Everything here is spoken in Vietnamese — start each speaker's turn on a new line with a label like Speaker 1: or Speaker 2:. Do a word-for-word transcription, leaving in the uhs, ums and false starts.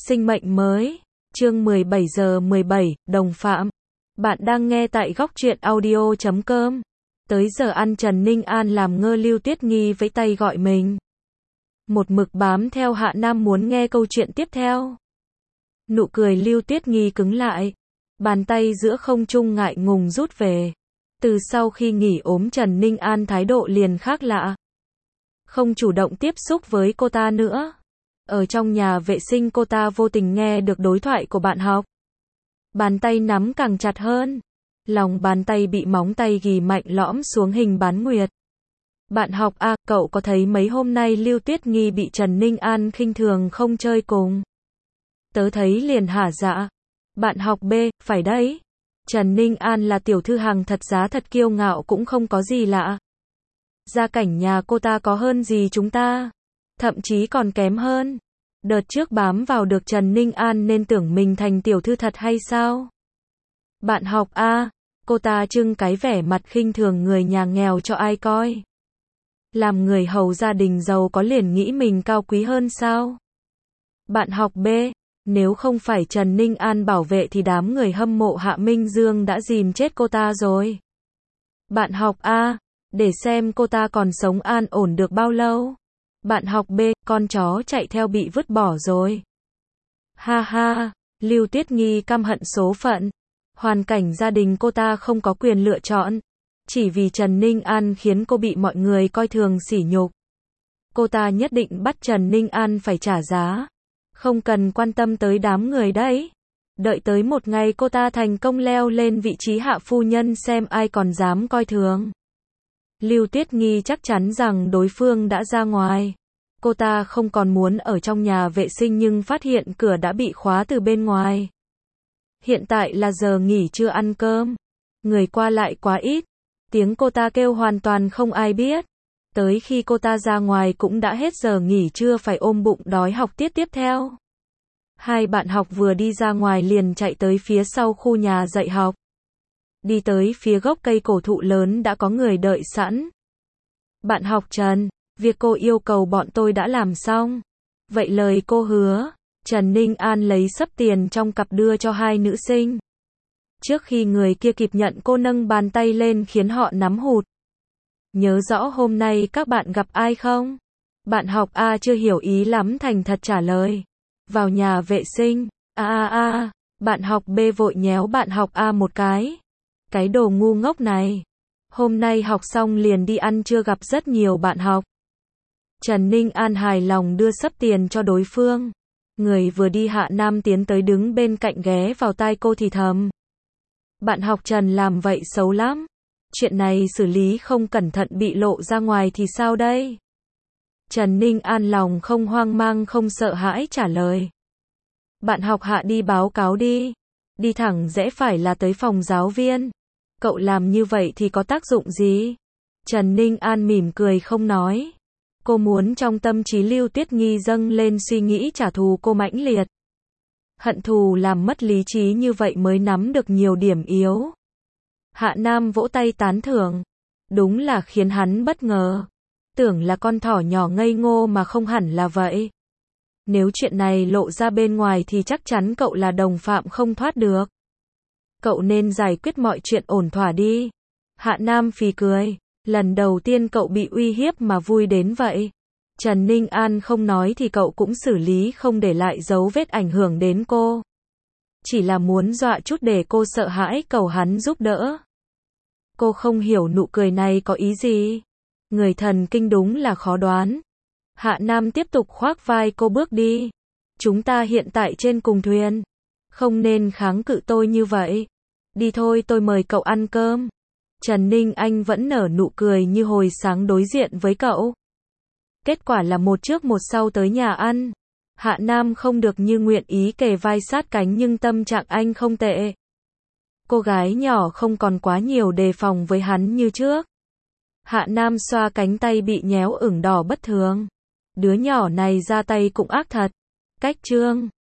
Speaker 1: Sinh mệnh mới. Chương mười bảy giờ mười bảy, đồng phạm. Bạn đang nghe tại góc truyện audio chấm com. Tới giờ ăn Trần Ninh An làm ngơ Lưu Tuyết Nghi vẫy tay gọi mình. Một mực bám theo Hạ Nam muốn nghe câu chuyện tiếp theo. Nụ cười Lưu Tuyết Nghi cứng lại. Bàn tay giữa không trung ngại ngùng rút về. Từ sau khi nghỉ ốm Trần Ninh An thái độ liền khác lạ. Không chủ động tiếp xúc với cô ta nữa. Ở trong nhà vệ sinh cô ta vô tình nghe được đối thoại của bạn học. Bàn tay nắm càng chặt hơn. Lòng bàn tay bị móng tay ghì mạnh lõm xuống hình bán nguyệt. Bạn học A, cậu có thấy mấy hôm nay Lưu Tuyết Nghi bị Trần Ninh An khinh thường không chơi cùng? Tớ thấy liền hả dạ. Bạn học B, phải đấy. Trần Ninh An là tiểu thư hàng thật giá thật kiêu ngạo cũng không có gì lạ. Gia cảnh nhà cô ta có hơn gì chúng ta. Thậm chí còn kém hơn. Đợt trước bám vào được Trần Ninh An nên tưởng mình thành tiểu thư thật hay sao? Bạn học A, cô ta trưng cái vẻ mặt khinh thường người nhà nghèo cho ai coi. Làm người hầu gia đình giàu có liền nghĩ mình cao quý hơn sao? Bạn học B, nếu không phải Trần Ninh An bảo vệ thì đám người hâm mộ Hạ Minh Dương đã dìm chết cô ta rồi. Bạn học A, để xem cô ta còn sống an ổn được bao lâu. Bạn học B, con chó chạy theo bị vứt bỏ rồi. Ha ha, Lưu Tuyết Nghi căm hận số phận. Hoàn cảnh gia đình cô ta không có quyền lựa chọn. Chỉ vì Trần Ninh An khiến cô bị mọi người coi thường sỉ nhục. Cô ta nhất định bắt Trần Ninh An phải trả giá. Không cần quan tâm tới đám người đấy. Đợi tới một ngày cô ta thành công leo lên vị trí hạ phu nhân xem ai còn dám coi thường. Lưu Tuyết Nghi chắc chắn rằng đối phương đã ra ngoài. Cô ta không còn muốn ở trong nhà vệ sinh nhưng phát hiện cửa đã bị khóa từ bên ngoài. Hiện tại là giờ nghỉ trưa ăn cơm. Người qua lại quá ít. Tiếng cô ta kêu hoàn toàn không ai biết. Tới khi cô ta ra ngoài cũng đã hết giờ nghỉ trưa phải ôm bụng đói học tiết tiếp theo. Hai bạn học vừa đi ra ngoài liền chạy tới phía sau khu nhà dạy học. Đi tới phía gốc cây cổ thụ lớn đã có người đợi sẵn. Bạn học Trần, việc cô yêu cầu bọn tôi đã làm xong. Vậy lời cô hứa. Trần Ninh An lấy xấp tiền trong cặp đưa cho hai nữ sinh. Trước khi người kia kịp nhận cô nâng bàn tay lên khiến họ nắm hụt. Nhớ rõ hôm nay các bạn gặp ai không? Bạn học A chưa hiểu ý lắm thành thật trả lời. Vào nhà vệ sinh. A a a, bạn học B vội nhéo bạn học A một cái. Cái đồ ngu ngốc này. Hôm nay học xong liền đi ăn trưa gặp rất nhiều bạn học. Trần Ninh An hài lòng đưa xấp tiền cho đối phương. Người vừa đi Hạ Nam tiến tới đứng bên cạnh ghé vào tai cô thì thầm. Bạn học Trần làm vậy xấu lắm. Chuyện này xử lý không cẩn thận bị lộ ra ngoài thì sao đây? Trần Ninh An lòng không hoang mang không sợ hãi trả lời. Bạn học Hạ đi báo cáo đi. Đi thẳng rẽ phải là tới phòng giáo viên. Cậu làm như vậy thì có tác dụng gì? Trần Ninh An mỉm cười không nói. Cô muốn trong tâm trí Lưu Tuyết Nghi dâng lên suy nghĩ trả thù cô mãnh liệt. Hận thù làm mất lý trí như vậy mới nắm được nhiều điểm yếu. Hạ Nam vỗ tay tán thưởng. Đúng là khiến hắn bất ngờ. Tưởng là con thỏ nhỏ ngây ngô mà không hẳn là vậy. Nếu chuyện này lộ ra bên ngoài thì chắc chắn cậu là đồng phạm không thoát được. Cậu nên giải quyết mọi chuyện ổn thỏa đi. Hạ Nam phì cười. Lần đầu tiên cậu bị uy hiếp mà vui đến vậy. Trần Ninh An không nói thì cậu cũng xử lý không để lại dấu vết ảnh hưởng đến cô. Chỉ là muốn dọa chút để cô sợ hãi cầu hắn giúp đỡ. Cô không hiểu nụ cười này có ý gì. Người thần kinh đúng là khó đoán. Hạ Nam tiếp tục khoác vai cô bước đi. Chúng ta hiện tại trên cùng thuyền. Không nên kháng cự tôi như vậy. Đi thôi tôi mời cậu ăn cơm. Trần Ninh Anh vẫn nở nụ cười như hồi sáng đối diện với cậu. Kết quả là một trước một sau tới nhà ăn. Hạ Nam không được như nguyện ý kề vai sát cánh nhưng tâm trạng anh không tệ. Cô gái nhỏ không còn quá nhiều đề phòng với hắn như trước. Hạ Nam xoa cánh tay bị nhéo ửng đỏ bất thường. Đứa nhỏ này ra tay cũng ác thật. Cách trương.